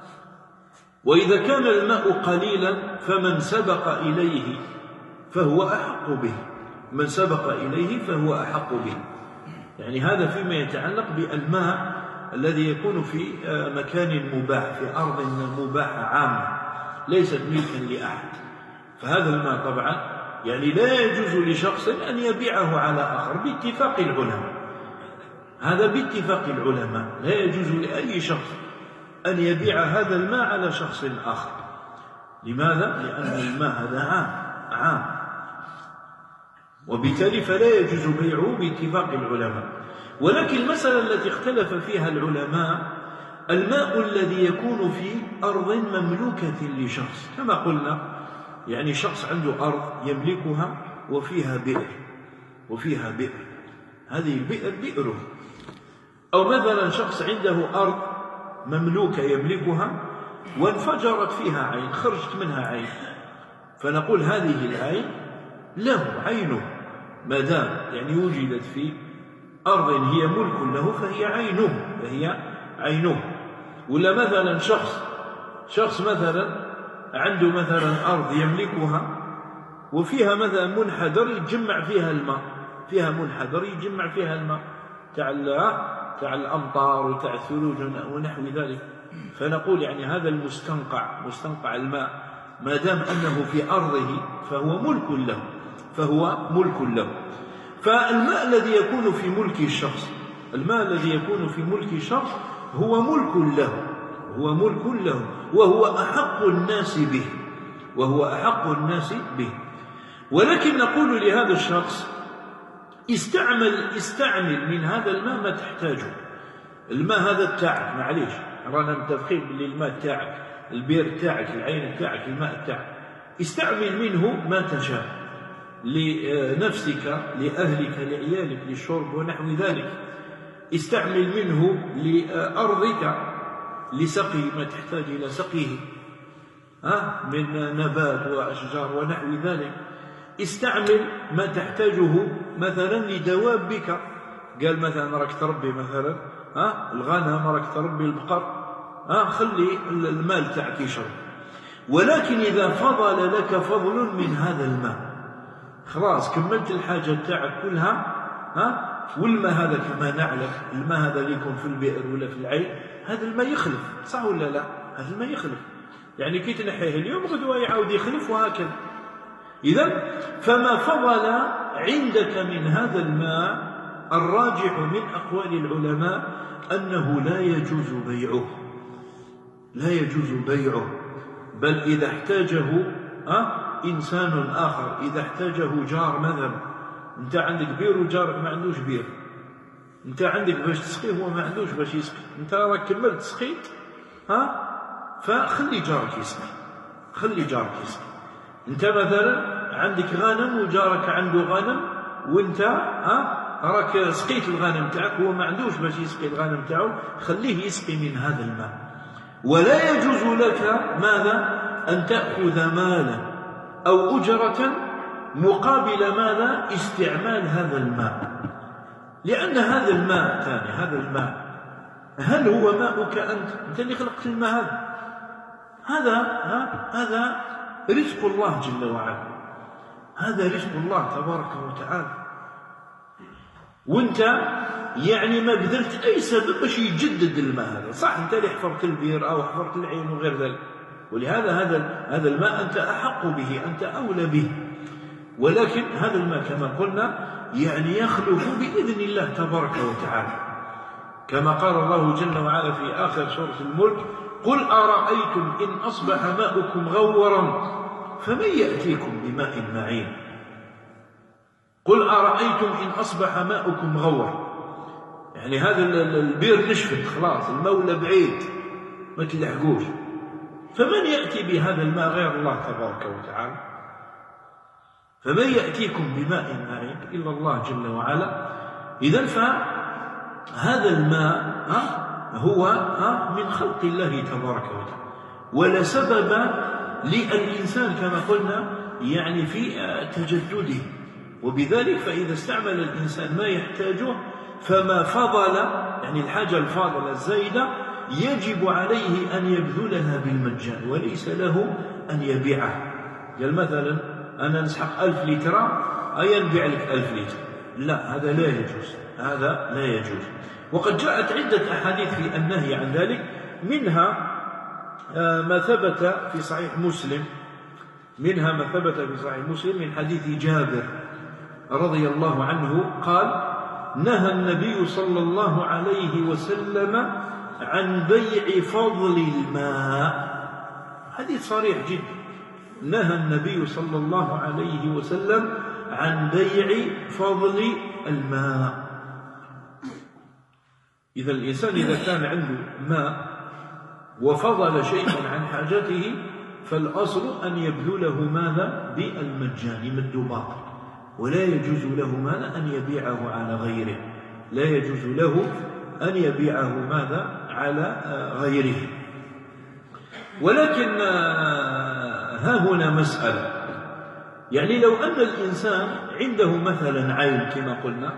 وإذا كان الماء قليلا فمن سبق إليه فهو أحق به، من سبق إليه فهو أحق به. يعني هذا فيما يتعلق بالماء الذي يكون في مكان مباح، في أرض مباحة عامة ليست ملكا لأحد. فهذا الماء طبعا يعني لا يجوز لشخص أن يبيعه على آخر باتفاق العلماء، هذا باتفاق العلماء، لا يجوز لأي شخص أن يبيع هذا الماء على شخص آخر. لماذا؟ لأن الماء هذا عام عام، وبالتالي فلا يجوز بيعه باتفاق العلماء. ولكن المسألة التي اختلف فيها العلماء الماء الذي يكون في أرض مملوكة لشخص، كما قلنا يعني شخص عنده أرض يملكها وفيها بئر وفيها بئر هذه البئر بئره، أو مثلا شخص عنده أرض مملوكة يملكها وانفجرت فيها عين، خرجت منها عين، فنقول هذه العين له عينه، ما دام يعني وجدت في أرض هي ملك له فهي عينه فهي عينه. ولا مثلا شخص شخص مثلا عنده مثلا أرض يملكها وفيها مثلا منحدر يتجمع فيها الماء، فيها منحدر يجمع فيها الماء تاع تاع الأمطار وتاع الثلوج ونحو ذلك، فنقول يعني هذا المستنقع مستنقع الماء ما دام أنه في أرضه فهو ملك له فهو ملك له. فالماء الذي يكون في ملك الشخص الماء الذي يكون في ملك الشخص هو ملك له هو ملك له وهو أحق الناس به وهو أحق الناس به. ولكن نقول لهذا الشخص استعمل استعمل من هذا الماء ما تحتاجه. الماء هذا تاعك، معليش رانا متفقين باللي الماء تاعك، البير تاعك، العين تاعك، الماء تاعك، استعمل منه ما تشاء لنفسك لأهلك لعيالك للشرب ونحو ذلك. استعمل منه لأرضك لسقي ما تحتاج إلى سقيه ها من نبات وأشجار ونحو ذلك. استعمل ما تحتاجه مثلا لدوابك، قال مثلا راك تربي مثلا ها الغنم، راك تربي البقر، ها خلي المال تاعك يشرب. ولكن إذا فضل لك فضل من هذا الماء خلاص كملت الحاجة تاعك كلها، ها والماء هذا كما نعلم الماء هذا اللي يكون في البئر ولا في العين هذا الماء يخلف، صح ولا لا؟ هذا الماء يخلف، يعني كي تنحيه اليوم غدوة يعاود يخلف وهكذا. إذا فما فضل عندك من هذا الماء الراجح من أقوال العلماء أنه لا يجوز بيعه لا يجوز بيعه بل إذا احتاجه أه إنسان آخر، إذا احتاجه جار مثلا، أنت عندك بير وجارك ما عندوش بير، أنت عندك باش تسقيه هو ما عندوش باش يسقي، أنت راك كملت سقيت ها فخلي جارك يسقي خلي جارك يسقي. أنت مثلا عندك غنم وجارك عنده غنم وأنت ها راك سقيت الغنم تاعك هو ما عندوش باش يسقي الغنم تاعو، خليه يسقي من هذا الماء. ولا يجوز لك ماذا أن تأخذ مالا أو أجرة مقابل ماذا استعمال هذا الماء، لأن هذا الماء ثاني هذا الماء هل هو ماؤك أنت؟ أنت اللي خلقت الماء هذا هذا ها هذا رزق الله جل وعلا، هذا رزق الله تبارك وتعالى، وانت يعني ما بذلت أي سبب باش يجدد الماء هذا. صح أنت اللي حفرت البير أو حفرت العين وغير ذلك، ولهذا هذا هذا الماء أنت أحق به، أنت أولى به. ولكن هذا الماء كما قلنا يعني يخلف بإذن الله تبارك وتعالى، كما قال الله جل وعلا في آخر سورة الملك: قل أرأيتم إن أصبح ماؤكم غورا فمن يأتيكم بماء معين. قل أرأيتم إن أصبح ماؤكم غورا، يعني هذا البير نشفت خلاص، المولى بعيد ما تلحقوش، فمن يأتي بهذا الماء غير الله تبارك وتعالى؟ فمن يأتيكم بماء معين إلا الله جل وعلا. إذن فهذا الماء هو من خلق الله تبارك وتعالى، ولا سبب للإنسان كما قلنا يعني في تجدده، وبذلك فإذا استعمل الإنسان ما يحتاجه فما فضل يعني الحاجة الفاضلة الزايدة يجب عليه أن يبذلها بالمجان وليس له أن يبيعها. قال مثلا أنا نسحق ألف لتر أي نبيع لك ألف لتر، لا هذا لا يجوز، هذا لا يجوز. وقد جاءت عدة أحاديث في النهي عن ذلك، منها ما ثبت في صحيح مسلم منها ما ثبت في صحيح مسلم من حديث جابر رضي الله عنه قال: نهى النبي صلى الله عليه وسلم عن بيع فضل الماء. حديث صريح جدا، نهى النبي صلى الله عليه وسلم عن بيع فضل الماء. إذا الإنسان إذا كان عنده ماء وفضل شيئا عن حاجته فالأصل أن يبذله ماذا؟ بالمجان مد باطل، ولا يجوز له ماذا؟ أن يبيعه على غيره، لا يجوز له أن يبيعه ماذا؟ على غيره. ولكن ها هنا مسألة، يعني لو أن الإنسان عنده مثلا عين كما قلنا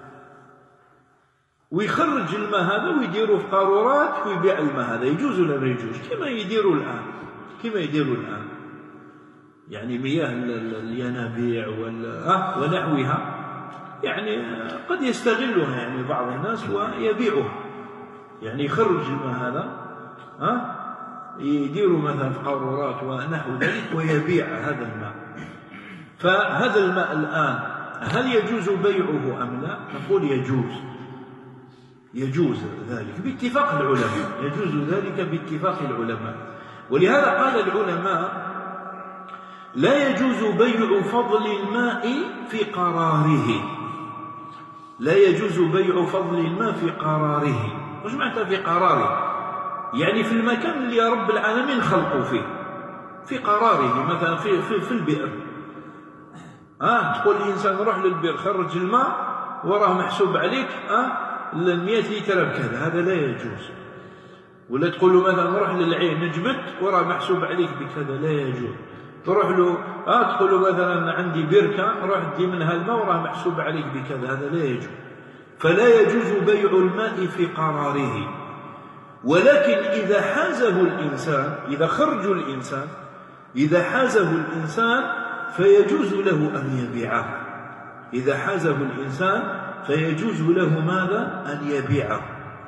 ويخرج الماء هذا ويديره في قارورات ويبيع الماء هذا، يجوز ولا ما يجوز؟ كما يديروا الآن، كما يديروا الآن يعني مياه الينابيع ونحوها، يعني قد يستغلها يعني بعض الناس ويبيعها، يعني يخرج الماء هذا ها يديروا مثلا في قارورات ونحو ذلك ويبيع هذا الماء. فهذا الماء الآن هل يجوز بيعه أم لا؟ نقول يجوز، يجوز ذلك باتفاق العلماء، يجوز ذلك باتفاق العلماء. ولهذا قال العلماء لا يجوز بيع فضل الماء في قراره، لا يجوز بيع فضل الماء في قراره. وش معنى في قراره؟ يعني في المكان اللي رب العالمين خلقوا فيه، في قراره، مثلا في, في, في البئر. آه تقول الإنسان روح للبئر خرج الماء وراه محسوب عليك آه المئة لتر بكذا، هذا لا يجوز. ولا تقول له مثلا روح للعين نجبت وراه محسوب عليك بكذا، لا يجوز. تروح له آه تقول له مثلا عندي بركة روح تدي منها الماء وراه محسوب عليك بكذا، هذا لا يجوز. فلا يجوز بيع الماء في قراره. ولكن إذا حازه الإنسان، إذا خرج الإنسان، إذا حازه الإنسان فيجوز له أن يبيعه. إذا حازه الإنسان فيجوز له ماذا؟ أن يبيعه.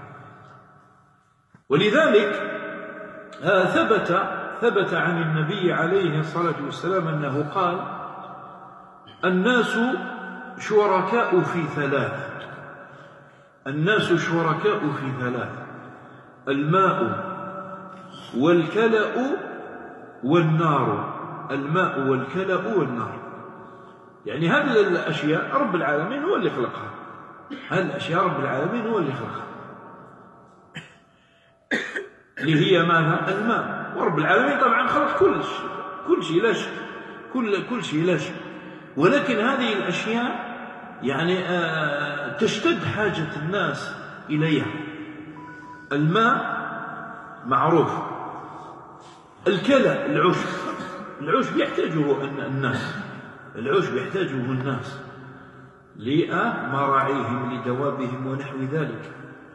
ولذلك آه ثبت ثبت عن النبي عليه الصلاة والسلام أنه قال: الناس شركاء في ثلاث، الناس شركاء في ثلاث: الماء والكلأ والنار، الماء والكلأ والنار. يعني هذه الأشياء رب العالمين هو اللي خلقها، هذه الأشياء رب العالمين هو اللي خلقها، اللي هي ماذا؟ الماء. ورب العالمين طبعا خلق كل شيء، كل شيء لا شك، كل كل شيء لا شك. ولكن هذه الأشياء يعني آه تشتد حاجة الناس إليها. الماء معروف، الكلى العشب، العشب يحتاجه الناس، العشب يحتاجه الناس لمراعيهم لدوابهم ونحو ذلك.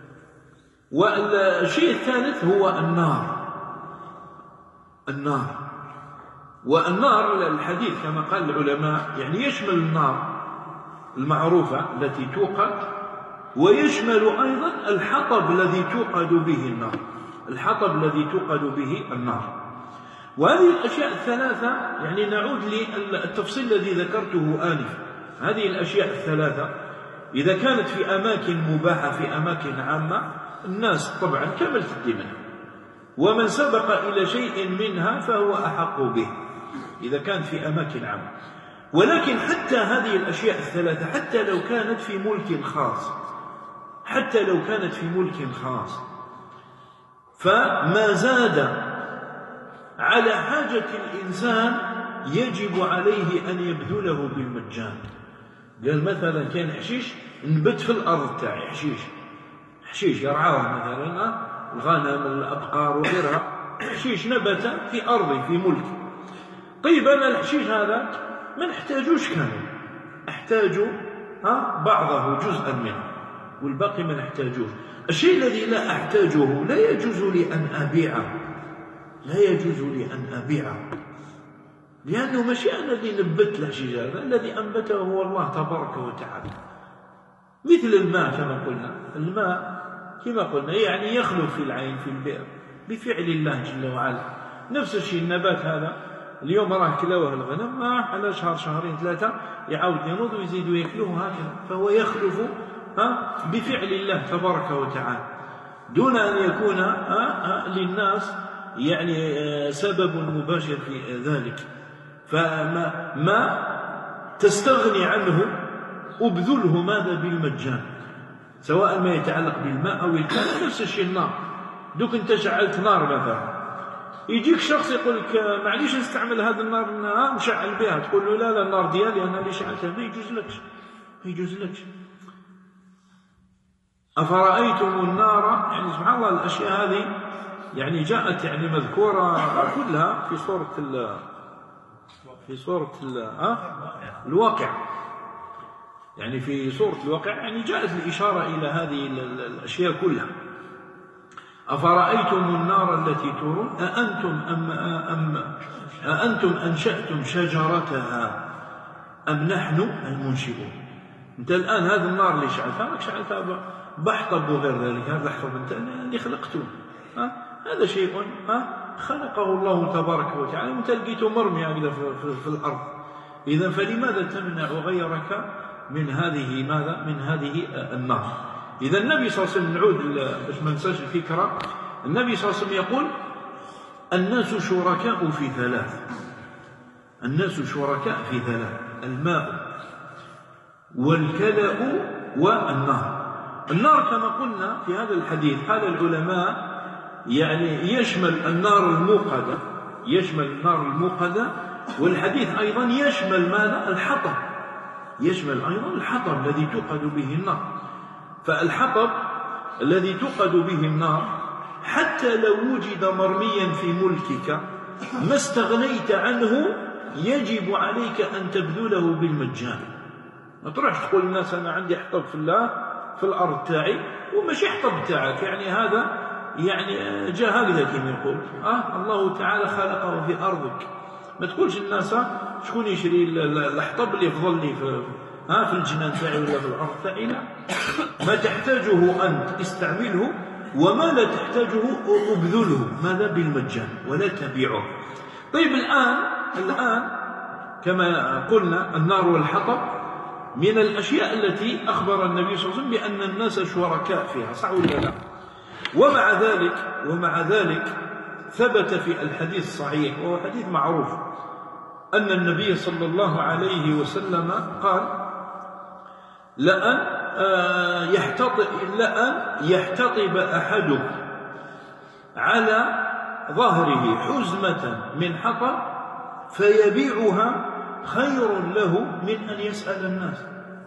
والشيء الثالث هو النار، النار. والنار الحديث كما قال العلماء يعني يشمل النار المعروفة التي توقد، ويشمل أيضا الحطب الذي توقد به النار، الحطب الذي توقد به النار. وهذه الأشياء الثلاثة يعني نعود للتفصيل الذي ذكرته آنفا. هذه الأشياء الثلاثة إذا كانت في أماكن مباحة، في أماكن عامة، الناس طبعا كمل تدي منها، ومن سبق إلى شيء منها فهو أحق به إذا كانت في أماكن عامة. ولكن حتى هذه الأشياء الثلاثة حتى لو كانت في ملك خاص، حتى لو كانت في ملك خاص، فما زاد على حاجة الإنسان يجب عليه أن يبذله بالمجان. قال مثلا كان حشيش نبت في الأرض تاعي، حشيش حشيش يرعاه مثلا الغنم الأبقار وغيرها، حشيش نبت في أرضي في ملكي. طيب أنا الحشيش هذا ما نحتاجوش كامل، أحتاج ها بعضه جزءا منه والباقي ما نحتاجوش. الشيء الذي لا أحتاجه لا يجوز لي أن أبيعه، لا يجوز لي أن أبيعه، لأنه ماشي أنا الذي نبت الحشيش هذا، الذي أنبته هو الله تبارك وتعالى. مثل الماء كما قلنا، الماء كما قلنا يعني يخلق في العين في البئر بفعل الله جل وعلا. نفس الشيء النبات هذا اليوم راه كلاوه الغنم، ما على شهر شهرين ثلاثة يعاود ينوض ويزيدوا يأكلوه هكذا، فهو يخلف بفعل الله تبارك وتعالى، دون أن يكون للناس يعني سبب مباشر في ذلك. فما ما تستغني عنه أبذله ماذا بالمجان، سواء ما يتعلق بالماء أو الكلام. نفس الشيء النار، دوك أنت شعلت نار مثلا، يجيك شخص يقول لك معليش نستعمل هذا النار نشعل بها، تقول له لا لا النار ديالي أنا اللي شعلتها، ما يجوز لكش ما يجوز لكش. أفرأيتم النار، يعني سبحان الله الأشياء هذه يعني جاءت يعني مذكورة كلها في سورة ال في سورة ال الواقع، يعني في سورة الواقع يعني جاءت الإشارة إلى هذه الأشياء كلها. أفرأيتم النار التي تورون أأنتم أم أم أأنتم أنشأتم شجرتها أم نحن المنشئون. أنت الآن هذه النار اللي شعلتها لك شعلتها بحطب وغير ذلك، هذا الحطب أنت اللي خلقته، ها هذا شيء ها خلقه الله تبارك وتعالى، وأنت لقيته مرمي هكذا في, في, في الأرض. إذا فلماذا تمنع غيرك من هذه ماذا من هذه النار؟ إذا النبي صلى الله عليه وسلم، نعود باش ما ننساش الفكرة، النبي صلى الله عليه وسلم يقول الناس شركاء في ثلاث، الناس شركاء في ثلاث: الماء والكلأ والنار. النار كما قلنا في هذا الحديث قال العلماء يعني يشمل النار الموقدة، يشمل النار الموقدة، والحديث أيضا يشمل ماذا؟ الحطب، يشمل أيضا الحطب الذي توقد به النار. فالحطب الذي توقد به النار حتى لو وجد مرميا في ملكك ما استغنيت عنه، يجب عليك أن تبذله بالمجان. ما تروحش تقول للناس أنا عندي حطب في الله في الأرض تاعي وماشي حطب تاعك، يعني هذا يعني جاء هكذا كما يقول آه الله تعالى خلقه في أرضك. ما تقولش الناس شكون يشري الحطب اللي يفضل لي في ها في الجنان تاعي ولا في الأرض تاعي. لا، ما تحتاجه أنت استعمله، وما لا تحتاجه أبذله ماذا بالمجان ولا تبيعه. طيب الآن الآن كما قلنا النار والحطب من الأشياء التي أخبر النبي صلى الله عليه وسلم بأن الناس شركاء فيها، صح ولا لا؟ ومع ذلك ومع ذلك ثبت في الحديث الصحيح وهو حديث معروف أن النبي صلى الله عليه وسلم قال لأن يحتطب لأن يحتطب أحدكم على ظهره حزمة من حطب فيبيعها خير له من أن يسأل الناس،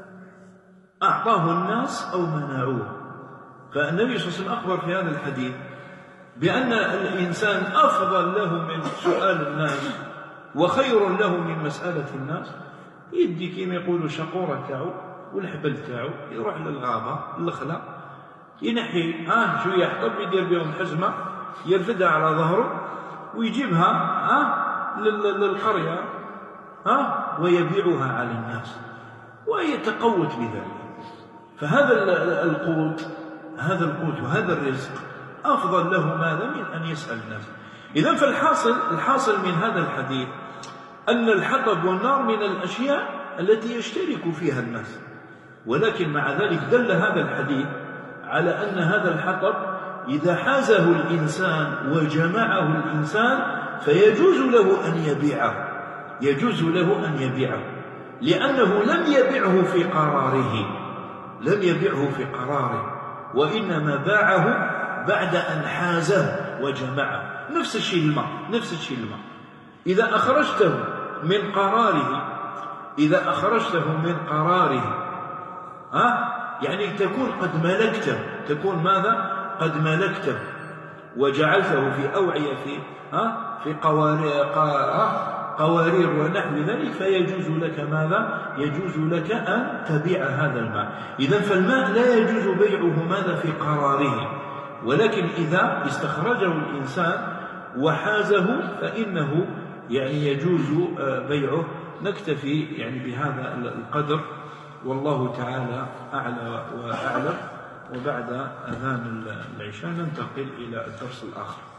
أعطاه الناس أو منعوه. فالنبي صلى الله عليه وسلم أخبر في هذا الحديث بأن الإنسان أفضل له من سؤال الناس وخير له من مسألة الناس. يدي كما يقولوا شقورة تاعو والحبل تاعو، يروح للغابة الخلا ينحي ها شوية حطب يدير بهم حزمة يرفدها على ظهره ويجيبها ها للقرية ها ويبيعها على الناس ويتقوت بذلك. فهذا القوت هذا القوت وهذا الرزق أفضل له ماذا من أن يسأل الناس. إذن فالحاصل الحاصل من هذا الحديث أن الحطب والنار من الأشياء التي يشترك فيها الناس، ولكن مع ذلك دل هذا الحديث على أن هذا الحطب إذا حازه الإنسان وجمعه الإنسان فيجوز له أن يبيعه، يجوز له أن يبيعه لأنه لم يبيعه في قراره، لم يبيعه في قراره وإنما باعه بعد أن حازه وجمعه. نفس الشيء الماء، نفس الشيء الماء إذا أخرجته من قراره إذا أخرجته من قراره ها يعني تكون قد ملكته، تكون ماذا قد ملكته وجعلته في أوعية في ها في قوارير قوارير ونحو ذلك، فيجوز لك ماذا يجوز لك أن تبيع هذا الماء. إذن فالماء لا يجوز بيعه ماذا في قراره، ولكن إذا استخرجه الإنسان وحازه فإنه يعني يجوز بيعه. نكتفي يعني بهذا القدر، والله تعالى أعلى وأعلم. وبعد أذان العشاء ننتقل إلى الدرس الآخر.